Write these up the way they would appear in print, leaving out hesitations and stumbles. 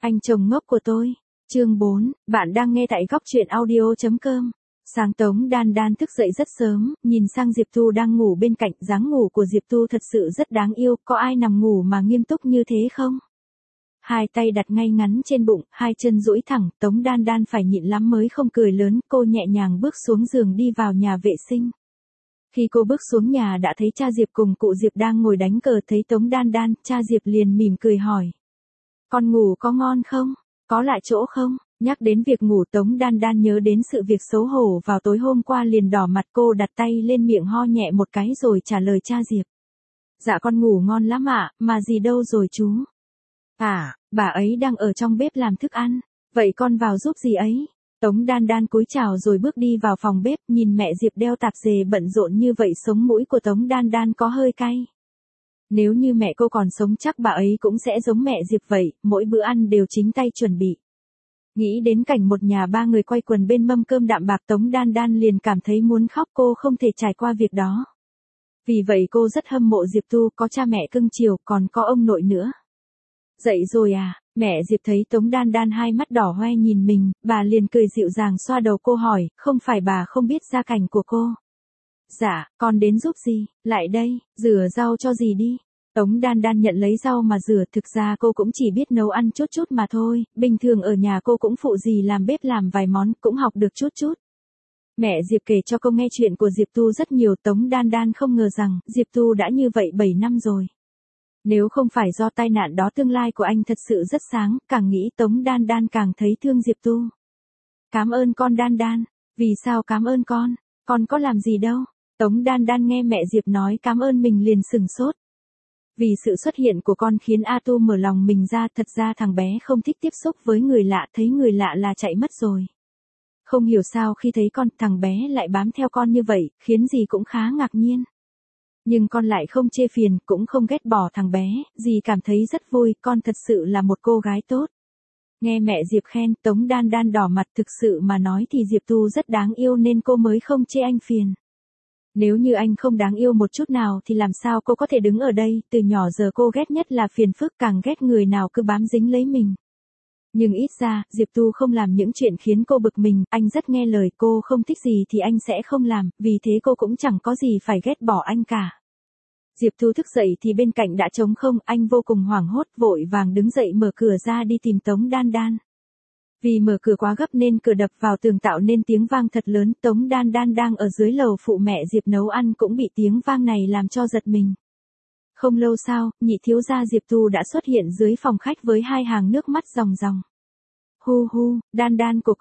Anh chồng ngốc của tôi. Chương 4, bạn đang nghe tại góc truyện audio.com. Sáng Tống Đan Đan thức dậy rất sớm, nhìn sang Diệp Tu đang ngủ bên cạnh, dáng ngủ của Diệp Tu thật sự rất đáng yêu, có ai nằm ngủ mà nghiêm túc như thế không? Hai tay đặt ngay ngắn trên bụng, hai chân duỗi thẳng, Tống Đan Đan phải nhịn lắm mới không cười lớn, cô nhẹ nhàng bước xuống giường đi vào nhà vệ sinh. Khi cô bước xuống nhà đã thấy cha Diệp cùng cụ Diệp đang ngồi đánh cờ, thấy Tống Đan Đan, cha Diệp liền mỉm cười hỏi. Con ngủ có ngon không? Có lại chỗ không? Nhắc đến việc ngủ Tống Đan Đan nhớ đến sự việc xấu hổ vào tối hôm qua liền đỏ mặt, cô đặt tay lên miệng ho nhẹ một cái rồi trả lời cha Diệp. Dạ con ngủ ngon lắm ạ, mà gì đâu rồi chú? À, bà ấy đang ở trong bếp làm thức ăn, vậy con vào giúp gì ấy? Tống Đan Đan cúi chào rồi bước đi vào phòng bếp, nhìn mẹ Diệp đeo tạp dề bận rộn như vậy sống mũi của Tống Đan Đan có hơi cay. Nếu như mẹ cô còn sống chắc bà ấy cũng sẽ giống mẹ Diệp vậy, mỗi bữa ăn đều chính tay chuẩn bị. Nghĩ đến cảnh một nhà ba người quay quần bên mâm cơm đạm bạc, Tống Đan Đan liền cảm thấy muốn khóc, cô không thể trải qua việc đó. Vì vậy cô rất hâm mộ Diệp Tu, có cha mẹ cưng chiều, còn có ông nội nữa. Dậy rồi à? Mẹ Diệp thấy Tống Đan Đan hai mắt đỏ hoe nhìn mình, bà liền cười dịu dàng xoa đầu cô hỏi, không phải bà không biết gia cảnh của cô? Dạ, con đến giúp gì? Lại đây, rửa rau cho dì đi. Tống Đan Đan nhận lấy rau mà rửa, thực ra cô cũng chỉ biết nấu ăn chút chút mà thôi, bình thường ở nhà cô cũng phụ dì làm bếp làm vài món, cũng học được chút chút. Mẹ Diệp kể cho cô nghe chuyện của Diệp Tu rất nhiều, Tống Đan Đan không ngờ rằng Diệp Tu đã như vậy 7 năm rồi. Nếu không phải do tai nạn đó tương lai của anh thật sự rất sáng, càng nghĩ Tống Đan Đan càng thấy thương Diệp Tu. Cảm ơn con Đan Đan. Vì sao cảm ơn con có làm gì đâu. Tống Đan Đan nghe mẹ Diệp nói cảm ơn mình liền sừng sốt. Vì sự xuất hiện của con khiến A Tu mở lòng mình ra, thật ra thằng bé không thích tiếp xúc với người lạ, thấy người lạ là chạy mất rồi. Không hiểu sao khi thấy con, thằng bé lại bám theo con như vậy, khiến dì cũng khá ngạc nhiên. Nhưng con lại không chê phiền, cũng không ghét bỏ thằng bé, dì cảm thấy rất vui, con thật sự là một cô gái tốt. Nghe mẹ Diệp khen, Tống Đan Đan đỏ mặt, thực sự mà nói thì Diệp Tu rất đáng yêu nên cô mới không chê anh phiền. Nếu như anh không đáng yêu một chút nào thì làm sao cô có thể đứng ở đây, từ nhỏ giờ cô ghét nhất là phiền phức, càng ghét người nào cứ bám dính lấy mình. Nhưng ít ra, Diệp Tu không làm những chuyện khiến cô bực mình, anh rất nghe lời, cô không thích gì thì anh sẽ không làm, vì thế cô cũng chẳng có gì phải ghét bỏ anh cả. Diệp Tu thức dậy thì bên cạnh đã trống không, anh vô cùng hoảng hốt, vội vàng đứng dậy mở cửa ra đi tìm Tống Đan Đan. Vì mở cửa quá gấp nên cửa đập vào tường tạo nên tiếng vang thật lớn, Tống Đan Đan đang ở dưới lầu phụ mẹ Diệp nấu ăn cũng bị tiếng vang này làm cho giật mình. Không lâu sau, nhị thiếu gia Diệp Tu đã xuất hiện dưới phòng khách với hai hàng nước mắt ròng ròng. Hu hu, Đan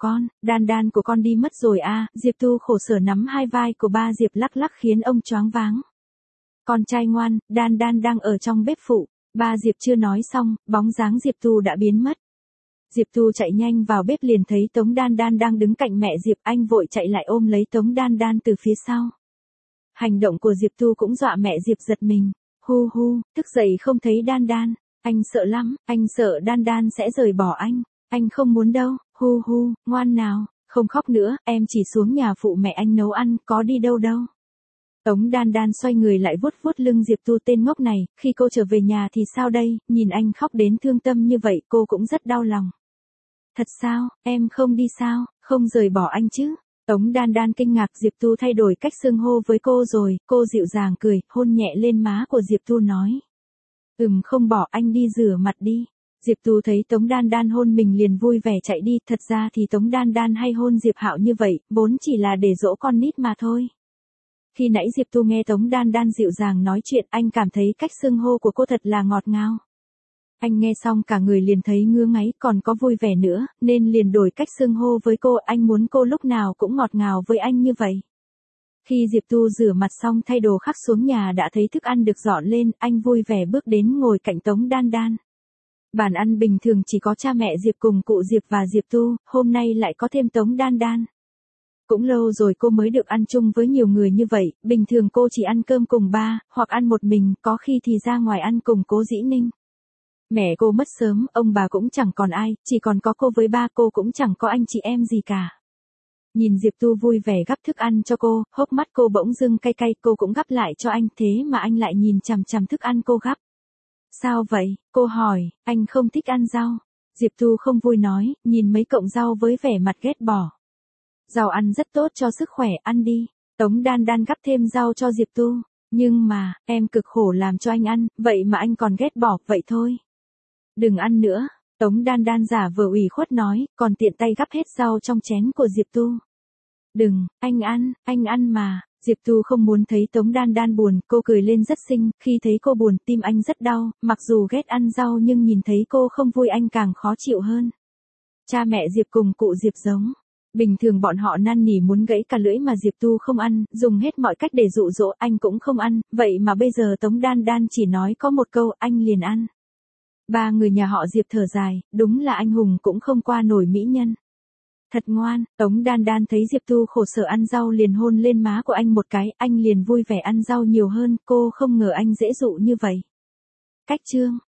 Đan của con đi mất rồi à, Diệp Tu khổ sở nắm hai vai của ba Diệp lắc lắc khiến ông choáng váng. Con trai ngoan, Đan Đan đang ở trong bếp phụ. Ba Diệp chưa nói xong, bóng dáng Diệp Tu đã biến mất. Diệp Tu chạy nhanh vào bếp liền thấy Tống Đan Đan đang đứng cạnh mẹ Diệp, anh vội chạy lại ôm lấy Tống Đan Đan từ phía sau. Hành động của Diệp Tu cũng dọa mẹ Diệp giật mình. Hu hu, thức dậy không thấy Đan Đan, anh sợ lắm, anh sợ Đan Đan sẽ rời bỏ anh không muốn đâu. Hu hu, ngoan nào, không khóc nữa, em chỉ xuống nhà phụ mẹ anh nấu ăn, có đi đâu đâu. Tống Đan Đan xoay người lại vuốt vuốt lưng Diệp Tu, tên ngốc này, khi cô trở về nhà thì sao đây, nhìn anh khóc đến thương tâm như vậy cô cũng rất đau lòng. Thật sao, em không đi sao, không rời bỏ anh chứ? Tống Đan Đan kinh ngạc, Diệp Tu thay đổi cách xưng hô với cô rồi, cô dịu dàng cười, hôn nhẹ lên má của Diệp Tu nói. Không bỏ, anh đi rửa mặt đi. Diệp Tu thấy Tống Đan Đan hôn mình liền vui vẻ chạy đi, thật ra thì Tống Đan Đan hay hôn Diệp Hạo như vậy, vốn chỉ là để dỗ con nít mà thôi. Khi nãy Diệp Tu nghe Tống Đan Đan dịu dàng nói chuyện, anh cảm thấy cách xưng hô của cô thật là ngọt ngào. Anh nghe xong cả người liền thấy ngứa ngáy, còn có vui vẻ nữa, nên liền đổi cách xưng hô với cô, anh muốn cô lúc nào cũng ngọt ngào với anh như vậy. Khi Diệp Tu rửa mặt xong thay đồ khắc xuống nhà đã thấy thức ăn được dọn lên, anh vui vẻ bước đến ngồi cạnh Tống Đan Đan. Bàn ăn bình thường chỉ có cha mẹ Diệp cùng cụ Diệp và Diệp Tu, hôm nay lại có thêm Tống Đan Đan. Cũng lâu rồi cô mới được ăn chung với nhiều người như vậy, bình thường cô chỉ ăn cơm cùng ba, hoặc ăn một mình, có khi thì ra ngoài ăn cùng Cố Dĩ Ninh. Mẹ cô mất sớm, ông bà cũng chẳng còn ai, chỉ còn có cô với ba, cô cũng chẳng có anh chị em gì cả. Nhìn Diệp Tu vui vẻ gắp thức ăn cho cô, hốc mắt cô bỗng dưng cay cay, cô cũng gắp lại cho anh, thế mà anh lại nhìn chằm chằm thức ăn cô gắp. Sao vậy? Cô hỏi, anh không thích ăn rau. Diệp Tu không vui nói, nhìn mấy cọng rau với vẻ mặt ghét bỏ. Rau ăn rất tốt cho sức khỏe, ăn đi. Tống Đan Đan gắp thêm rau cho Diệp Tu. Nhưng mà, em cực khổ làm cho anh ăn, vậy mà anh còn ghét bỏ, vậy thôi. Đừng ăn nữa. Tống Đan Đan giả vờ ủy khuất nói, còn tiện tay gắp hết rau trong chén của Diệp Tu. Đừng, anh ăn mà. Diệp Tu không muốn thấy Tống Đan Đan buồn, cô cười lên rất xinh, khi thấy cô buồn tim anh rất đau, mặc dù ghét ăn rau nhưng nhìn thấy cô không vui anh càng khó chịu hơn. Cha mẹ Diệp cùng cụ Diệp giống. Bình thường bọn họ năn nỉ muốn gãy cả lưỡi mà Diệp Tu không ăn, dùng hết mọi cách để dụ dỗ anh cũng không ăn, vậy mà bây giờ Tống Đan Đan chỉ nói có một câu anh liền ăn. Ba người nhà họ Diệp thở dài, đúng là anh hùng cũng không qua nổi mỹ nhân. Thật ngoan, Tống Đan Đan thấy Diệp Tu khổ sở ăn rau liền hôn lên má của anh một cái, anh liền vui vẻ ăn rau nhiều hơn, cô không ngờ anh dễ dụ như vậy. Cách chương